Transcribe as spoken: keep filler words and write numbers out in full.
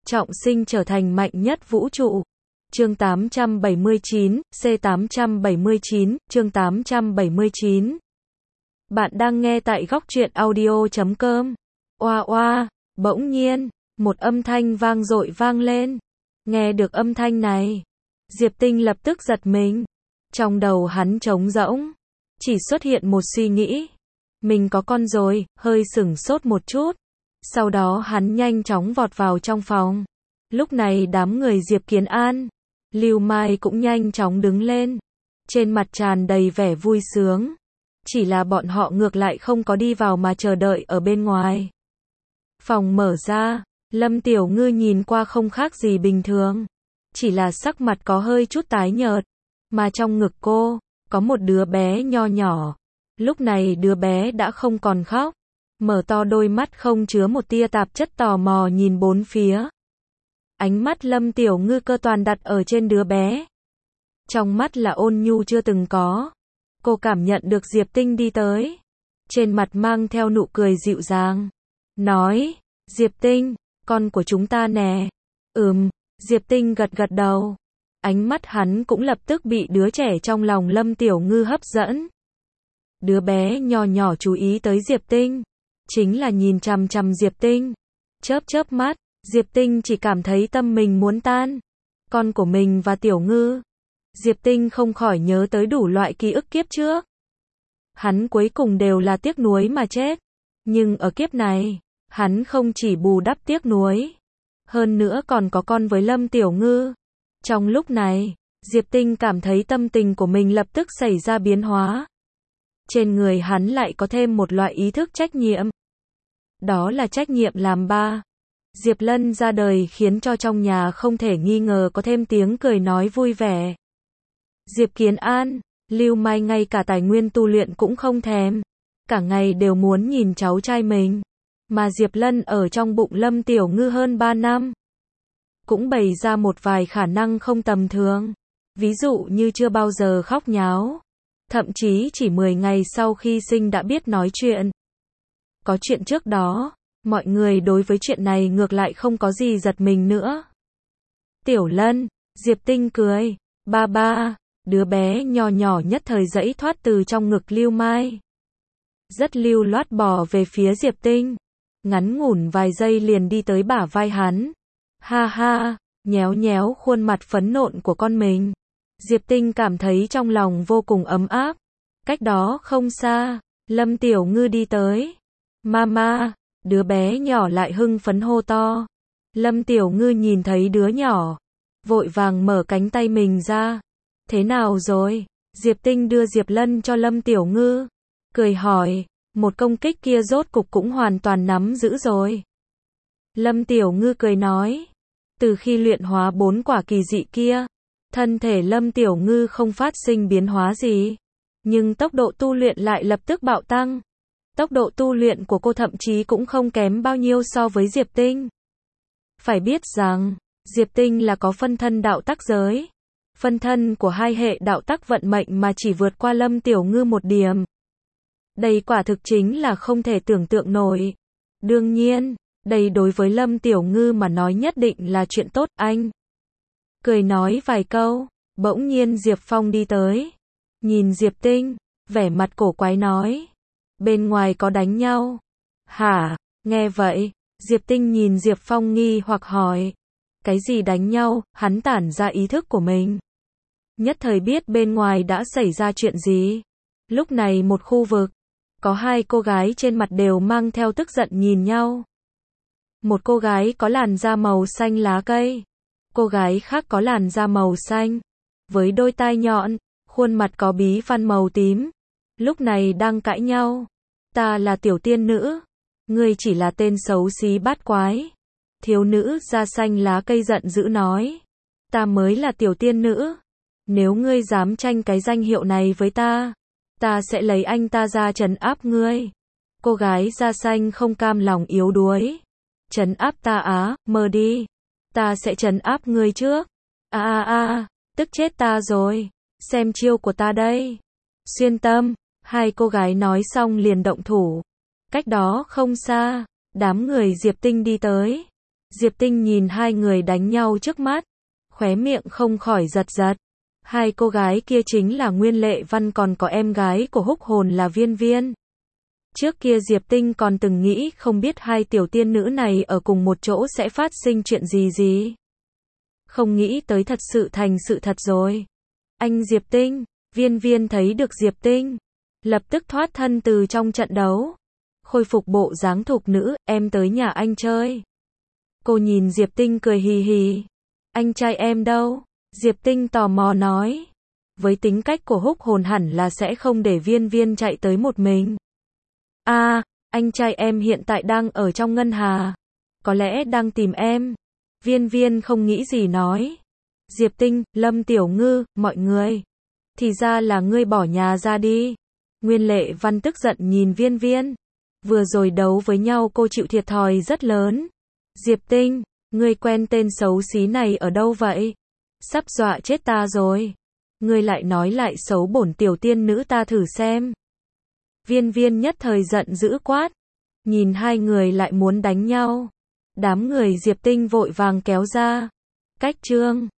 trọng sinh trở thành mạnh nhất vũ trụ. Chương tám trăm bảy mươi chín, C tám trăm bảy mươi chín, chương tám trăm bảy mươi chín. Bạn đang nghe tại góc truyện audio chấm com. Oa oa, bỗng nhiên, một âm thanh vang dội vang lên. Nghe được âm thanh này, Diệp Tinh lập tức giật mình. Trong đầu hắn trống rỗng, chỉ xuất hiện một suy nghĩ. Mình có con rồi, hơi sửng sốt một chút. Sau đó hắn nhanh chóng vọt vào trong phòng. Lúc này đám người Diệp Kiến An, Lưu Mai cũng nhanh chóng đứng lên. Trên mặt tràn đầy vẻ vui sướng. Chỉ là bọn họ ngược lại không có đi vào mà chờ đợi ở bên ngoài. Phòng mở ra, Lâm Tiểu Ngư nhìn qua không khác gì bình thường. Chỉ là sắc mặt có hơi chút tái nhợt. Mà trong ngực cô, có một đứa bé nho nhỏ. Lúc này đứa bé đã không còn khóc. Mở to đôi mắt không chứa một tia tạp chất tò mò nhìn bốn phía. Ánh mắt Lâm Tiểu Ngư cơ toàn đặt ở trên đứa bé. Trong mắt là ôn nhu chưa từng có. Cô cảm nhận được Diệp Tinh đi tới. Trên mặt mang theo nụ cười dịu dàng. Nói, Diệp Tinh, con của chúng ta nè. Ừm, Diệp Tinh gật gật đầu. Ánh mắt hắn cũng lập tức bị đứa trẻ trong lòng Lâm Tiểu Ngư hấp dẫn. Đứa bé nhỏ nhỏ chú ý tới Diệp Tinh. Chính là nhìn chằm chằm Diệp Tinh. Chớp chớp mắt, Diệp Tinh chỉ cảm thấy tâm mình muốn tan. Con của mình và Tiểu Ngư. Diệp Tinh không khỏi nhớ tới đủ loại ký ức kiếp trước. Hắn cuối cùng đều là tiếc nuối mà chết. Nhưng ở kiếp này, hắn không chỉ bù đắp tiếc nuối. Hơn nữa còn có con với Lâm Tiểu Ngư. Trong lúc này, Diệp Tinh cảm thấy tâm tình của mình lập tức xảy ra biến hóa. Trên người hắn lại có thêm một loại ý thức trách nhiệm. Đó là trách nhiệm làm ba. Diệp Lân ra đời khiến cho trong nhà không thể nghi ngờ có thêm tiếng cười nói vui vẻ. Diệp Kiến An, Lưu Mai ngay cả tài nguyên tu luyện cũng không thèm. Cả ngày đều muốn nhìn cháu trai mình. Mà Diệp Lân ở trong bụng Lâm Tiểu Ngư hơn ba năm. Cũng bày ra một vài khả năng không tầm thường. Ví dụ như chưa bao giờ khóc nháo. Thậm chí chỉ mười ngày sau khi sinh đã biết nói chuyện. Có chuyện trước đó, mọi người đối với chuyện này ngược lại không có gì giật mình nữa. Tiểu Lân, Diệp Tinh cười, ba ba, đứa bé nhỏ nhỏ nhất thời giãy thoát từ trong ngực Lưu Mai. Rất lưu loát bò về phía Diệp Tinh. Ngắn ngủn vài giây liền đi tới bả vai hắn. Ha ha, nhéo nhéo khuôn mặt phấn nộn của con mình. Diệp Tinh cảm thấy trong lòng vô cùng ấm áp. Cách đó không xa, Lâm Tiểu Ngư đi tới. Mama, đứa bé nhỏ lại hưng phấn hô to. Lâm Tiểu Ngư nhìn thấy đứa nhỏ, vội vàng mở cánh tay mình ra. Thế nào rồi? Diệp Tinh đưa Diệp Lân cho Lâm Tiểu Ngư. Cười hỏi, một công kích kia rốt cục cũng hoàn toàn nắm giữ rồi. Lâm Tiểu Ngư cười nói, từ khi luyện hóa bốn quả kỳ dị kia, thân thể Lâm Tiểu Ngư không phát sinh biến hóa gì. Nhưng tốc độ tu luyện lại lập tức bạo tăng. Tốc độ tu luyện của cô thậm chí cũng không kém bao nhiêu so với Diệp Tinh. Phải biết rằng, Diệp Tinh là có phân thân đạo tắc giới. Phân thân của hai hệ đạo tắc vận mệnh mà chỉ vượt qua Lâm Tiểu Ngư một điểm. Đây quả thực chính là không thể tưởng tượng nổi. Đương nhiên, đây đối với Lâm Tiểu Ngư mà nói nhất định là chuyện tốt. Anh cười nói vài câu, bỗng nhiên Diệp Phong đi tới. Nhìn Diệp Tinh, vẻ mặt cổ quái nói, bên ngoài có đánh nhau. Hả? Nghe vậy, Diệp Tinh nhìn Diệp Phong nghi hoặc hỏi, cái gì đánh nhau? Hắn tản ra ý thức của mình. Nhất thời biết bên ngoài đã xảy ra chuyện gì. Lúc này một khu vực, có hai cô gái trên mặt đều mang theo tức giận nhìn nhau. Một cô gái có làn da màu xanh lá cây. Cô gái khác có làn da màu xanh, với đôi tai nhọn, khuôn mặt có bí văn màu tím. Lúc này đang cãi nhau. Ta là tiểu tiên nữ. Ngươi chỉ là tên xấu xí bát quái. Thiếu nữ da xanh lá cây giận dữ nói. Ta mới là tiểu tiên nữ. Nếu ngươi dám tranh cái danh hiệu này với ta, ta sẽ lấy anh ta ra trấn áp ngươi. Cô gái da xanh không cam lòng yếu đuối. Trấn áp ta á, mơ đi. Ta sẽ trấn áp ngươi trước. A a a, tức chết ta rồi. Xem chiêu của ta đây. Xuyên tâm, hai cô gái nói xong liền động thủ. Cách đó không xa, đám người Diệp Tinh đi tới. Diệp Tinh nhìn hai người đánh nhau trước mắt, khóe miệng không khỏi giật giật. Hai cô gái kia chính là Nguyên Lệ Văn còn có em gái của Húc Hồn là Viên Viên. Trước kia Diệp Tinh còn từng nghĩ không biết hai tiểu tiên nữ này ở cùng một chỗ sẽ phát sinh chuyện gì gì. Không nghĩ tới thật sự thành sự thật rồi. Anh Diệp Tinh, Viên Viên thấy được Diệp Tinh, lập tức thoát thân từ trong trận đấu, khôi phục bộ dáng thục nữ, em tới nhà anh chơi. Cô nhìn Diệp Tinh cười hì hì. Anh trai em đâu? Diệp Tinh tò mò nói. Với tính cách của Húc Hồn hẳn là sẽ không để Viên Viên chạy tới một mình. À, anh trai em hiện tại đang ở trong ngân hà. Có lẽ đang tìm em. Viên Viên không nghĩ gì nói. Diệp Tinh, Lâm Tiểu Ngư, mọi người. Thì ra là ngươi bỏ nhà ra đi. Nguyên Lệ Văn tức giận nhìn Viên Viên. Vừa rồi đấu với nhau cô chịu thiệt thòi rất lớn. Diệp Tinh, ngươi quen tên xấu xí này ở đâu vậy? Sắp dọa chết ta rồi. Ngươi lại nói lại xấu bổn tiểu tiên nữ ta thử xem. Viên Viên nhất thời giận dữ quát. Nhìn hai người lại muốn đánh nhau. Đám người Diệp Tinh vội vàng kéo ra. Cách chương